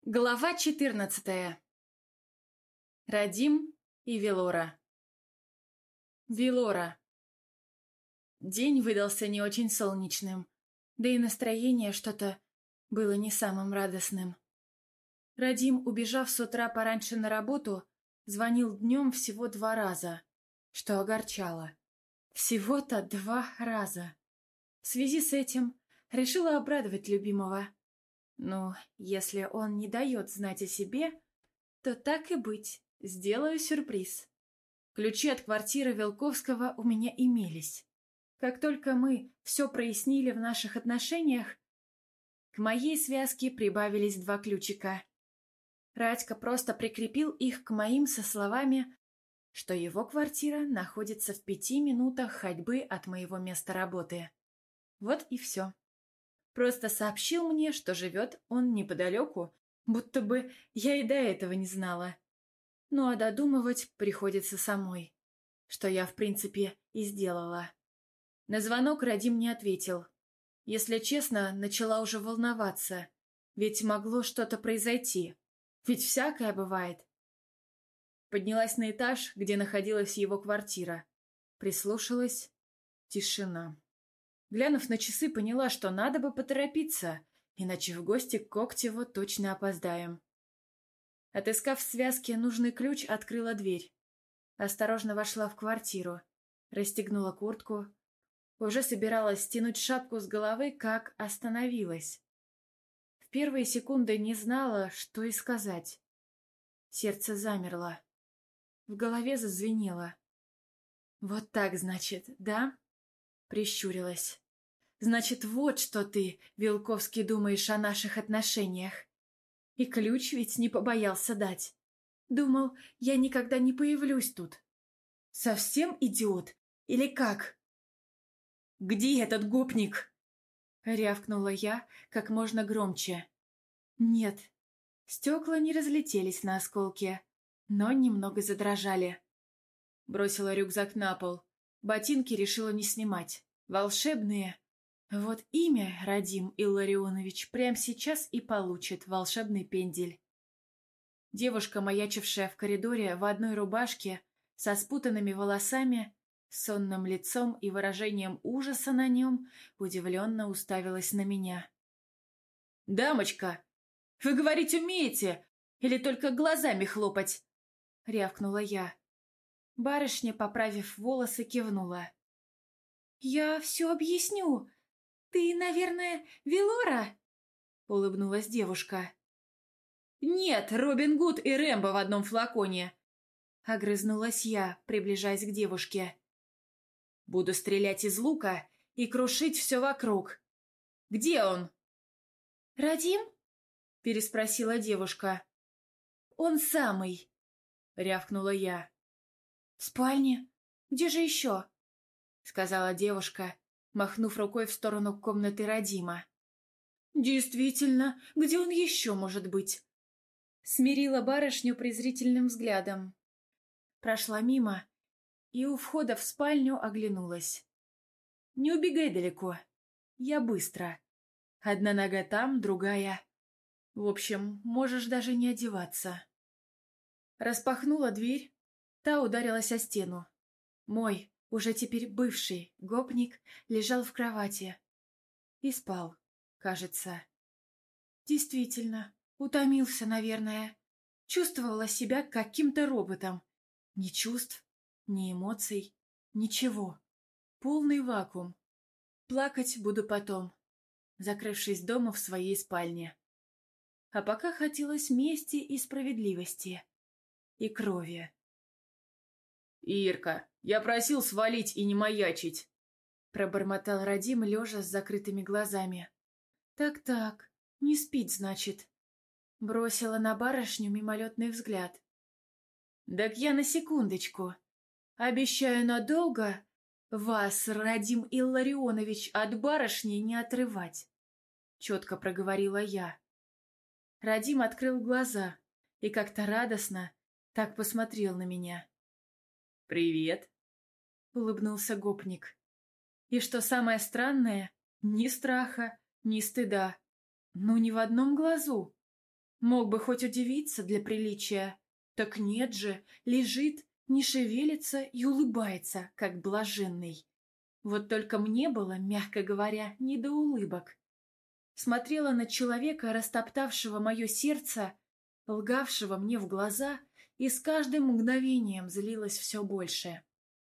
Глава 14. Радим и Велора. Велора. День выдался не очень солнечным, да и настроение что-то было не самым радостным. Радим, убежав с утра пораньше на работу, звонил днем всего 2 раза, что огорчало. Всего-то 2 раза. В связи с этим решила обрадовать любимого. Ну, если он не дает знать о себе, то так и быть, сделаю сюрприз. Ключи от квартиры Велковского у меня имелись. Как только мы все прояснили в наших отношениях, к моей связке прибавились 2 ключика. Радька просто прикрепил их к моим со словами, что его квартира находится в 5 минутах ходьбы от моего места работы. Вот и все. Просто сообщил мне, что живет он неподалеку, будто бы я и до этого не знала. Ну а додумывать приходится самой, что я, в принципе, и сделала. На звонок Радим не ответил. Если честно, начала уже волноваться, ведь могло что-то произойти, ведь всякое бывает. Поднялась на этаж, где находилась его квартира. Прислушалась. Тишина. Глянув на часы, поняла, что надо бы поторопиться, иначе в гости к Когтеву точно опоздаем. Отыскав в связке нужный ключ, открыла дверь. Осторожно вошла в квартиру, расстегнула куртку. Уже собиралась стянуть шапку с головы, как остановилась. В первые секунды не знала, что и сказать. Сердце замерло. В голове зазвенело. «Вот так, значит, да?» Прищурилась. «Значит, вот что ты, Велковский, думаешь о наших отношениях. И ключ ведь не побоялся дать. Думал, я никогда не появлюсь тут. Совсем идиот? Или как?» «Где этот гопник?» Рявкнула я как можно громче. Нет, стекла не разлетелись на осколки, но немного задрожали. Бросила рюкзак на пол. Ботинки решила не снимать. Волшебные. Вот имя Радим Илларионович прямо сейчас и получит волшебный пендель. Девушка, маячившая в коридоре в одной рубашке, со спутанными волосами, сонным лицом и выражением ужаса на нем, удивленно уставилась на меня. «Дамочка, вы говорить умеете? Или только глазами хлопать?» — рявкнула я. Барышня, поправив волосы, кивнула. «Я все объясню. Ты, наверное, Велора?» — улыбнулась девушка. «Нет, Робин Гуд и Рэмбо в одном флаконе!» — огрызнулась я, приближаясь к девушке. «Буду стрелять из лука и крушить все вокруг. Где он?» «Радим?» — переспросила девушка. «Он самый!» — рявкнула я. «В спальне? Где же еще?» — сказала девушка, махнув рукой в сторону комнаты Радима. «Действительно, где он еще может быть?» Смирила барышню презрительным взглядом. Прошла мимо и у входа в спальню оглянулась. «Не убегай далеко. Я быстро. Одна нога там, другая. В общем, можешь даже не одеваться». Распахнула дверь, та ударилась о стену. Мой, уже теперь бывший, гопник лежал в кровати. И спал, кажется. Действительно, утомился, наверное. Чувствовала себя каким-то роботом. Ни чувств, ни эмоций, ничего. Полный вакуум. Плакать буду потом, закрывшись дома в своей спальне. А пока хотелось мести и справедливости. И крови. «Ирка, я просил свалить и не маячить!» Пробормотал Радим, лежа с закрытыми глазами. «Так-так, не спит, значит». Бросила на барышню мимолетный взгляд. «Так я на секундочку. Обещаю надолго вас, Радим Илларионович, от барышни не отрывать», — четко проговорила я. Радим открыл глаза и как-то радостно так посмотрел на меня. «Привет», — улыбнулся гопник. И что самое странное, ни страха, ни стыда. Ну, ни в одном глазу. Мог бы хоть удивиться для приличия. Так нет же, лежит, не шевелится и улыбается, как блаженный. Вот только мне было, мягко говоря, не до улыбок. Смотрела на человека, растоптавшего мое сердце, лгавшего мне в глаза, и с каждым мгновением злилась все больше.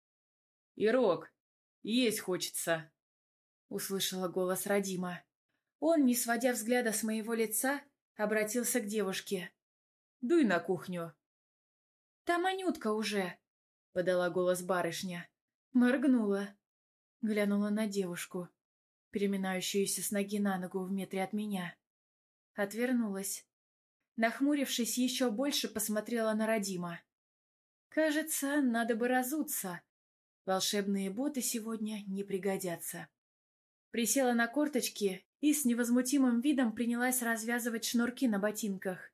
«Ирок, есть хочется», — услышала голос Радима. Он, не сводя взгляда с моего лица, обратился к девушке. «Дуй на кухню». «Там Анютка уже», — подала голос барышня. Моргнула. Глянула на девушку, переминающуюся с ноги на ногу в метре от меня. Отвернулась. Нахмурившись еще больше, посмотрела на Радима. «Кажется, надо бы разуться. Волшебные боты сегодня не пригодятся». Присела на корточки и с невозмутимым видом принялась развязывать шнурки на ботинках.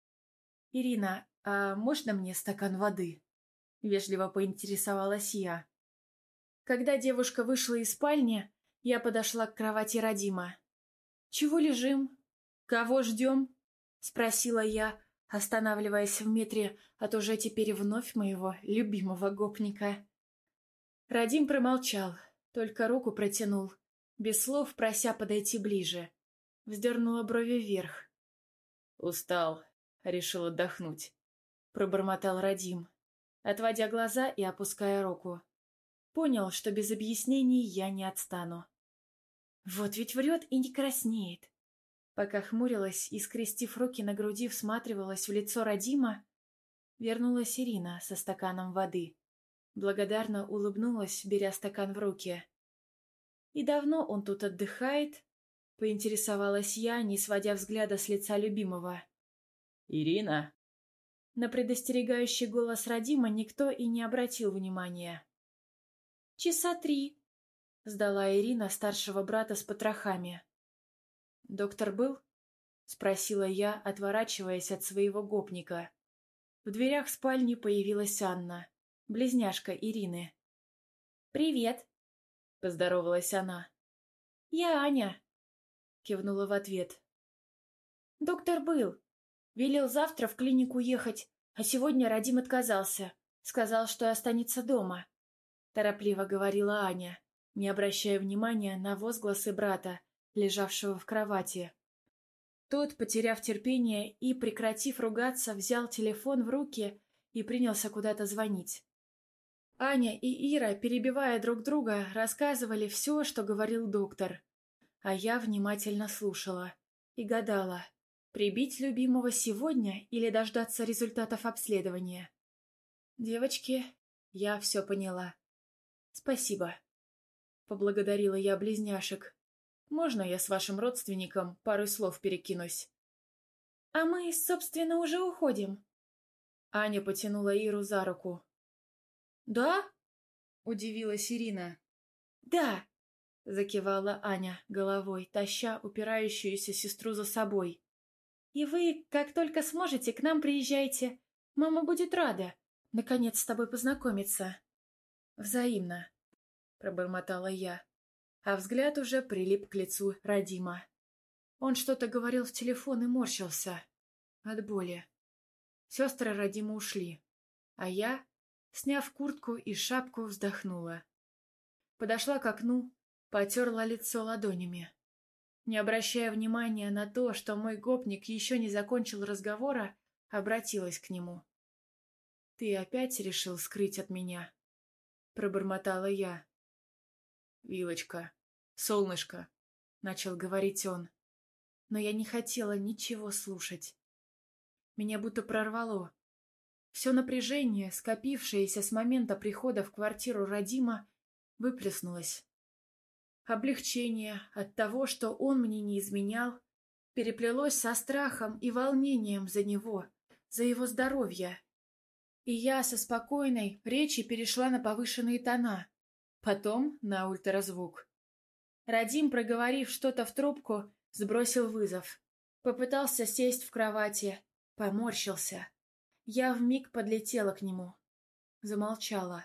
«Ирина, а можно мне стакан воды?» — вежливо поинтересовалась я. Когда девушка вышла из спальни, я подошла к кровати Радима. «Чего лежим? Кого ждем?» — спросила я, останавливаясь в метре от уже теперь вновь моего любимого гопника. Радим промолчал, только руку протянул, без слов прося подойти ближе. Вздернула брови вверх. «Устал, решил отдохнуть», — пробормотал Радим, отводя глаза и опуская руку. Понял, что без объяснений я не отстану. Вот ведь врет и не краснеет. Пока хмурилась и, скрестив руки на груди, всматривалась в лицо Радима, вернулась Ирина со стаканом воды. Благодарно улыбнулась, беря стакан в руки. «И давно он тут отдыхает?» — поинтересовалась я, не сводя взгляда с лица любимого. «Ирина?» На предостерегающий голос Радима никто и не обратил внимания. «Часа 3», — сдала Ирина старшего брата с потрохами. «Доктор был?» — спросила я, отворачиваясь от своего гопника. В дверях спальни появилась Анна, близняшка Ирины. «Привет», — поздоровалась она. «Я Аня», — кивнула в ответ. «Доктор был. Велел завтра в клинику ехать, а сегодня Радим отказался. Сказал, что останется дома», — торопливо говорила Аня, не обращая внимания на возгласы брата, лежавшего в кровати. Тот, потеряв терпение и, прекратив ругаться, взял телефон в руки и принялся куда-то звонить. Аня и Ира, перебивая друг друга, рассказывали все, что говорил доктор. А я внимательно слушала и гадала, прибить любимого сегодня или дождаться результатов обследования. «Девочки, я все поняла. Спасибо», — поблагодарила я близняшек. «Можно я с вашим родственником пару слов перекинусь?» «А мы, собственно, уже уходим». Аня потянула Иру за руку. «Да?» — удивилась Ирина. «Да!» — закивала Аня головой, таща упирающуюся сестру за собой. «И вы, как только сможете, к нам приезжайте. Мама будет рада, наконец, с тобой познакомиться». «Взаимно», — пробормотала я, а взгляд уже прилип к лицу Радима. Он что-то говорил в телефон и морщился от боли. Сестры Радима ушли, а я, сняв куртку и шапку, вздохнула. Подошла к окну, потерла лицо ладонями. Не обращая внимания на то, что мой гопник еще не закончил разговора, обратилась к нему. «Ты опять решил скрыть от меня?» — пробормотала я. «Вилочка, солнышко», — начал говорить он. Но я не хотела ничего слушать. Меня будто прорвало. Все напряжение, скопившееся с момента прихода в квартиру Радима, выплеснулось. Облегчение от того, что он мне не изменял, переплелось со страхом и волнением за него, за его здоровье. И я со спокойной речи перешла на повышенные тона, потом на ультразвук. Радим, проговорив что-то в трубку, сбросил вызов. Попытался сесть в кровати, поморщился. Я вмиг подлетела к нему. Замолчала.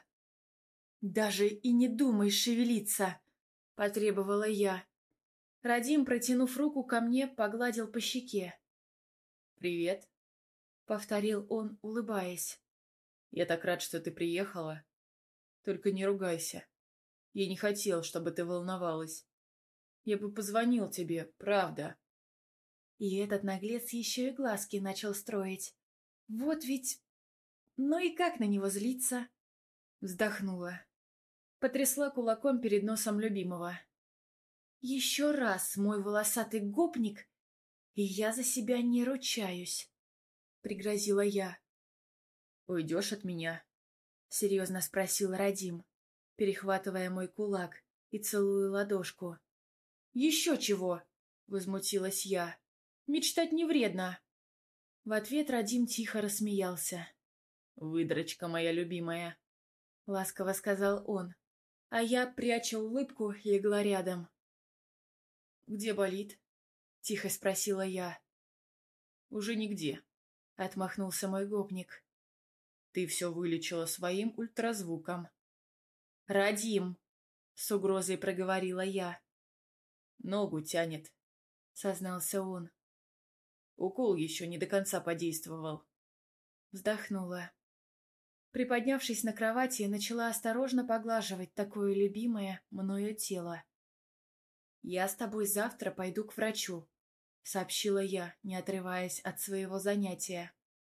«Даже и не думай шевелиться!» — потребовала я. Радим, протянув руку ко мне, погладил по щеке. «Привет», — повторил он, улыбаясь. «я так рад, что ты приехала. Только не ругайся. Я не хотел, чтобы ты волновалась. Я бы позвонил тебе, правда». И этот наглец еще и глазки начал строить. Вот ведь... Ну и как на него злиться? Вздохнула. Потрясла кулаком перед носом любимого. Еще раз мой волосатый гопник, и я за себя не ручаюсь, пригрозила я. «Уйдешь от меня?» — серьезно спросил Радим, перехватывая мой кулак и целуя ладошку. «Еще чего!» — возмутилась я. «Мечтать не вредно!» В ответ Радим тихо рассмеялся. «Выдрочка моя любимая», — ласково сказал он, а я, пряча улыбку, легла рядом. «Где болит?» — тихо спросила я. «Уже нигде», — отмахнулся мой гопник. «Ты все вылечила своим ультразвуком». «Радим!» — с угрозой проговорила я. «Ногу тянет», — сознался он. «Укол еще не до конца подействовал». Вздохнула. Приподнявшись на кровати, начала осторожно поглаживать такое любимое мною тело. «Я с тобой завтра пойду к врачу», — сообщила я, не отрываясь от своего занятия.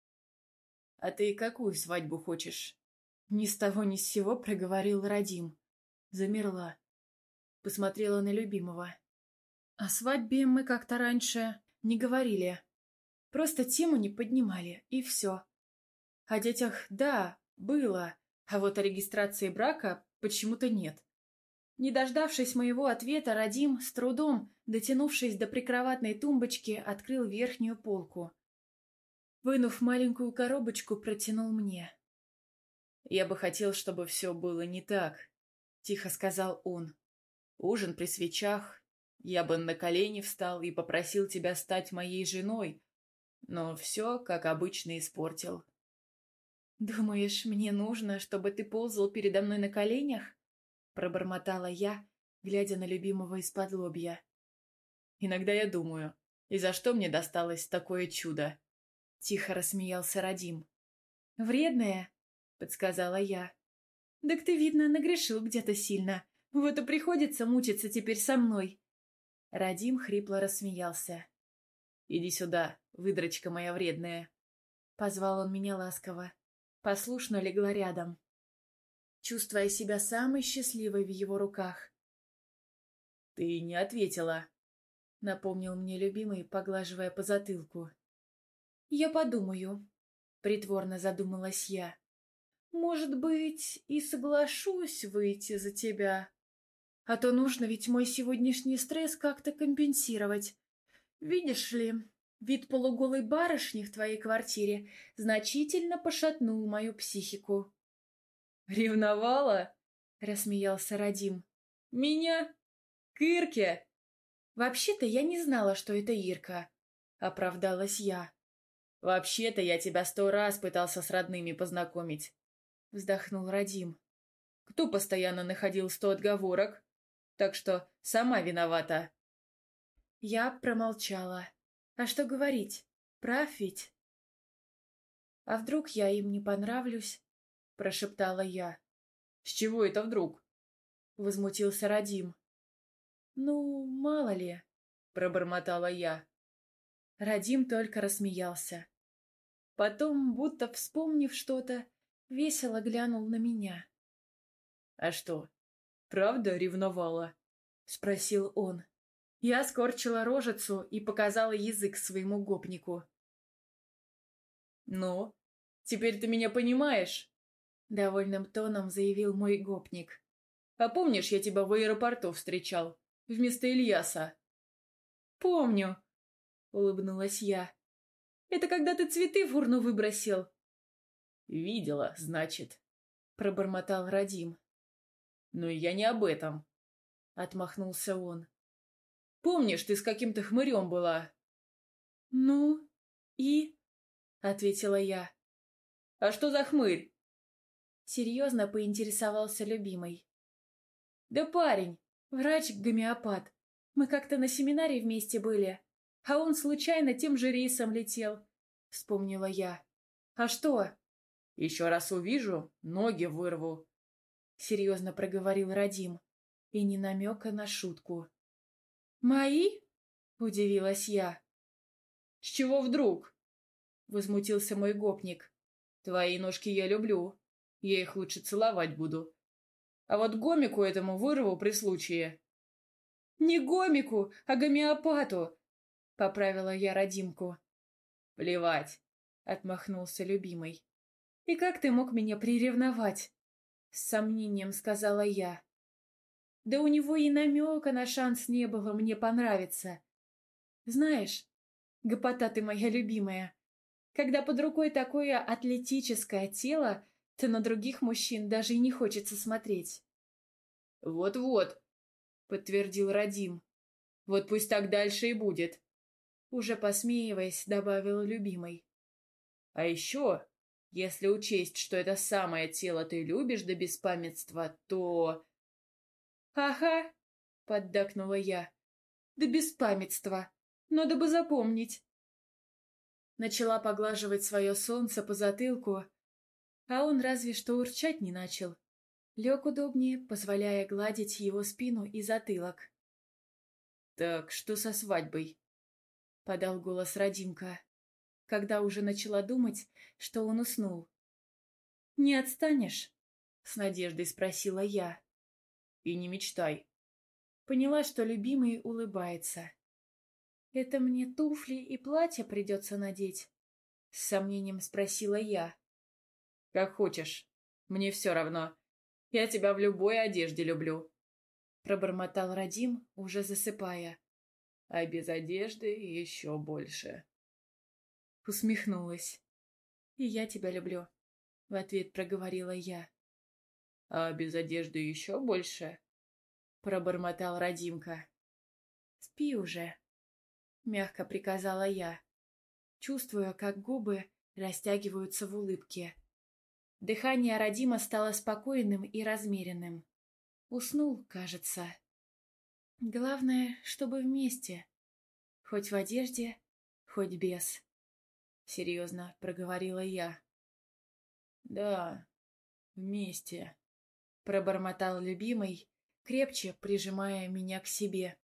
«А ты какую свадьбу хочешь?» Ни с того ни с сего проговорил Радим. Замерла. Посмотрела на любимого. О свадьбе мы как-то раньше не говорили. Просто тему не поднимали, и все. О детях, да, было, а вот о регистрации брака почему-то нет. Не дождавшись моего ответа, Радим, с трудом, дотянувшись до прикроватной тумбочки, открыл верхнюю полку. Вынув маленькую коробочку, протянул мне. «Я бы хотел, чтобы все было не так», — тихо сказал он. «Ужин при свечах. Я бы на колени встал и попросил тебя стать моей женой, но все, как обычно, испортил». «Думаешь, мне нужно, чтобы ты ползал передо мной на коленях?» — пробормотала я, глядя на любимого из-под лобья. «Иногда я думаю, и за что мне досталось такое чудо?» — тихо рассмеялся Радим. «Вредное?» — подсказала я. «Так ты, видно, нагрешил где-то сильно. Вот и приходится мучиться теперь со мной». Радим хрипло рассмеялся. «Иди сюда, выдрочка моя вредная». Позвал он меня ласково. Послушно легла рядом, чувствуя себя самой счастливой в его руках. «Ты не ответила», — напомнил мне любимый, поглаживая по затылку. «Я подумаю», — притворно задумалась я. «Может быть, и соглашусь выйти за тебя. А то нужно ведь мой сегодняшний стресс как-то компенсировать. Видишь ли, вид полуголой барышни в твоей квартире значительно пошатнул мою психику». «Ревновала?» — рассмеялся Радим. «Меня? К Ирке?» «Вообще-то я не знала, что это Ирка», — оправдалась я. «Вообще-то я тебя 100 раз пытался с родными познакомить», — вздохнул Радим. «Кто постоянно находил 100 отговорок? Так что сама виновата». Я промолчала. А что говорить? Прав ведь? «А вдруг я им не понравлюсь?» — прошептала я. «С чего это вдруг?» — возмутился Радим. «Ну, мало ли», — пробормотала я. Радим только рассмеялся. Потом, будто вспомнив что-то, весело глянул на меня. «А что, правда ревновала?» — спросил он. Я скорчила рожицу и показала язык своему гопнику. «Ну, теперь ты меня понимаешь?» — довольным тоном заявил мой гопник. «А помнишь, я тебя в аэропорту встречал? Вместо Ильяса?» «Помню», — улыбнулась я. «Это когда ты цветы в урну выбросил?» «Видела, значит», — пробормотал Радим. «Но я не об этом», — отмахнулся он. «Помнишь, ты с каким-то хмырем была?» «Ну, и?» — ответила я. «А что за хмырь?» Серьезно поинтересовался любимый. «Да парень, врач-гомеопат. Мы как-то на семинаре вместе были, а он случайно тем же рейсом летел. вспомнила я. «А что?» Еще раз увижу, ноги вырву. Серьезно проговорил Радим, и не намека на шутку. «Мои?» — удивилась я. С чего вдруг? Возмутился мой гопник. Твои ножки я люблю. Я их лучше целовать буду. А вот гомику этому вырву при случае. «Не гомику, а гомеопату!» — поправила я Радимку. Плевать, — отмахнулся любимый. «И как ты мог меня приревновать?» — с сомнением сказала я. «Да у него и намека на шанс не было мне понравиться. Знаешь, гопота ты моя любимая, когда под рукой такое атлетическое тело, то на других мужчин даже и не хочется смотреть». Вот-вот, подтвердил Радим. Вот пусть так дальше и будет. Уже посмеиваясь, добавил любимый. А еще, если учесть, что это самое тело ты любишь до беспамятства, то... «Ага», — поддакнула я, — «да беспамятства. Надо бы запомнить». Начала поглаживать свое солнце по затылку, а он разве что урчать не начал. Лег удобнее, позволяя гладить его спину и затылок. «Так что со свадьбой?» — подал голос Радимка, когда уже начала думать, что он уснул. «Не отстанешь?» — с надеждой спросила я. «И не мечтай». Поняла, что любимый улыбается. «Это мне туфли и платье придется надеть?» — с сомнением спросила я. «Как хочешь. Мне все равно. Я тебя в любой одежде люблю», — пробормотал Радим, уже засыпая. «А без одежды еще больше». Усмехнулась. «И я тебя люблю», — в ответ проговорила я. «А без одежды еще больше?» — пробормотал Радимка. «Спи уже», — мягко приказала я, чувствуя, как губы растягиваются в улыбке. Дыхание Радима стало спокойным и размеренным. Уснул, кажется. Главное, чтобы вместе. Хоть в одежде, хоть без. Серьезно проговорила я. «Да, вместе», — пробормотал любимый, крепче прижимая меня к себе.